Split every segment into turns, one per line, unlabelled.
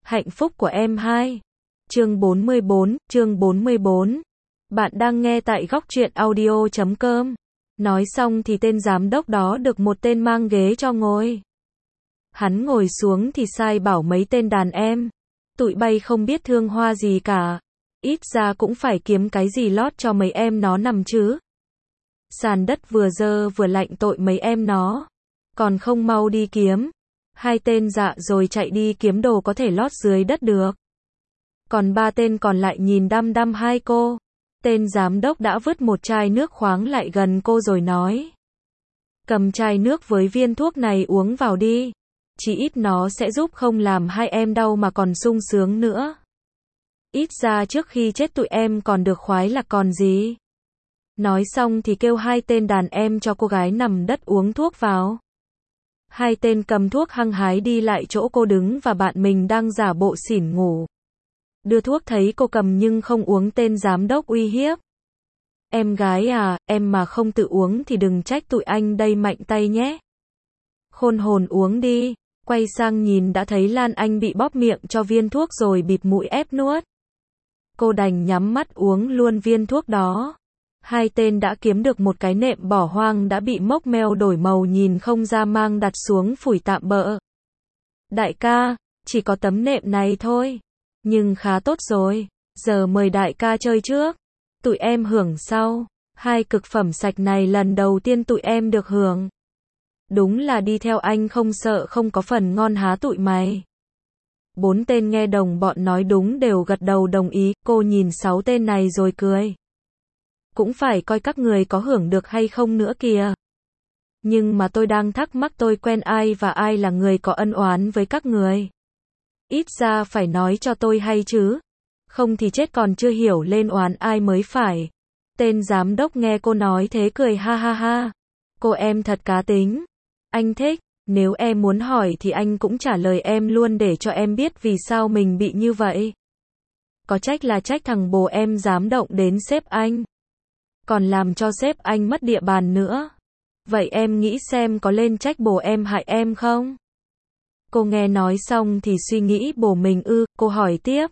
Hạnh phúc của em 2. Chương 44. Bạn đang nghe tại góc truyện audio.com. Nói xong thì tên giám đốc đó được một tên mang ghế cho ngồi. Hắn ngồi xuống thì sai bảo mấy tên đàn em. Tụi bay không biết thương hoa gì cả. Ít ra cũng phải kiếm cái gì lót cho mấy em nó nằm chứ. Sàn đất vừa dơ vừa lạnh tội mấy em nó. Còn không mau đi kiếm. Hai tên dạ rồi chạy đi kiếm đồ có thể lót dưới đất được. Còn ba tên còn lại nhìn đăm đăm hai cô. Tên giám đốc đã vứt một chai nước khoáng lại gần cô rồi nói. Cầm chai nước với viên thuốc này uống vào đi. Chỉ ít nó sẽ giúp không làm hai em đau mà còn sung sướng nữa. Ít ra trước khi chết tụi em còn được khoái là còn gì. Nói xong thì kêu hai tên đàn em cho cô gái nằm đất uống thuốc vào. Hai tên cầm thuốc hăng hái đi lại chỗ cô đứng và bạn mình đang giả bộ xỉn ngủ. Đưa thuốc thấy cô cầm nhưng không uống, tên giám đốc uy hiếp. Em gái à, em mà không tự uống thì đừng trách tụi anh đây mạnh tay nhé. Khôn hồn uống đi. Quay sang nhìn đã thấy Lan Anh bị bóp miệng cho viên thuốc rồi bịt mũi ép nuốt. Cô đành nhắm mắt uống luôn viên thuốc đó. Hai tên đã kiếm được một cái nệm bỏ hoang đã bị mốc meo đổi màu nhìn không ra mang đặt xuống phủi tạm bợ. Đại ca, chỉ có tấm nệm này thôi. Nhưng khá tốt rồi. Giờ mời đại ca chơi trước. Tụi em hưởng sau. Hai cực phẩm sạch này lần đầu tiên tụi em được hưởng. Đúng là đi theo anh không sợ không có phần ngon há tụi mày. Bốn tên nghe đồng bọn nói đúng đều gật đầu đồng ý. Cô nhìn sáu tên này rồi cười. Cũng phải coi các người có hưởng được hay không nữa kìa. Nhưng mà tôi đang thắc mắc tôi quen ai và ai là người có ân oán với các người. Ít ra phải nói cho tôi hay chứ. Không thì chết còn chưa hiểu lên oán ai mới phải. Tên giám đốc nghe cô nói thế cười ha ha ha. Cô em thật cá tính. Anh thích. Nếu em muốn hỏi thì anh cũng trả lời em luôn để cho em biết vì sao mình bị như vậy. Có trách là trách thằng bồ em dám động đến sếp anh. Còn làm cho sếp anh mất địa bàn nữa. Vậy em nghĩ xem có lên trách bồ em hại em không? Cô nghe nói xong thì suy nghĩ bồ mình ư, cô hỏi tiếp.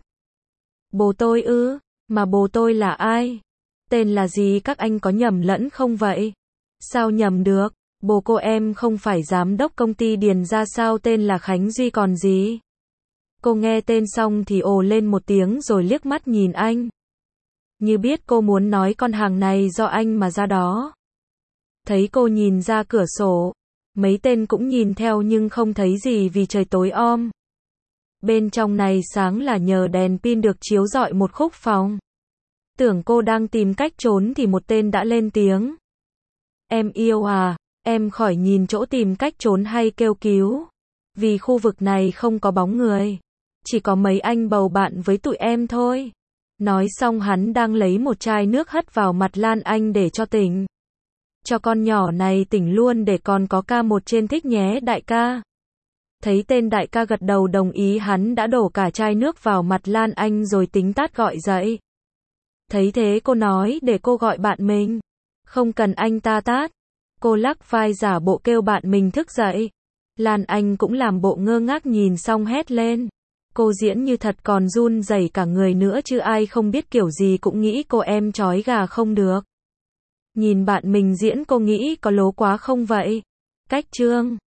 Bồ tôi ư, mà bồ tôi là ai? Tên là gì các anh có nhầm lẫn không vậy? Sao nhầm được, bồ cô em không phải giám đốc công ty Điền ra sao tên là Khánh Duy còn gì? Cô nghe tên xong thì ồ lên một tiếng rồi liếc mắt nhìn anh. Như biết cô muốn nói con hàng này do anh mà ra đó. Thấy cô nhìn ra cửa sổ. Mấy tên cũng nhìn theo nhưng không thấy gì vì trời tối om. Bên trong này sáng là nhờ đèn pin được chiếu rọi một khúc phòng. Tưởng cô đang tìm cách trốn thì một tên đã lên tiếng. Em yêu à, em khỏi nhìn chỗ tìm cách trốn hay kêu cứu. Vì khu vực này không có bóng người. Chỉ có mấy anh bầu bạn với tụi em thôi. Nói xong hắn đang lấy một chai nước hất vào mặt Lan Anh để cho tỉnh. Cho con nhỏ này tỉnh luôn để còn có ca một trên thích nhé đại ca. Thấy tên đại ca gật đầu đồng ý hắn đã đổ cả chai nước vào mặt Lan Anh rồi tính tát gọi dậy. Thấy thế cô nói để cô gọi bạn mình. Không cần anh ta tát. Cô lắc vai giả bộ kêu bạn mình thức dậy. Lan Anh cũng làm bộ ngơ ngác nhìn xong hét lên. Cô diễn như thật còn run rẩy cả người nữa chứ ai không biết kiểu gì cũng nghĩ cô em chói gà không được. Nhìn bạn mình diễn cô nghĩ có lố quá không vậy? Cách chương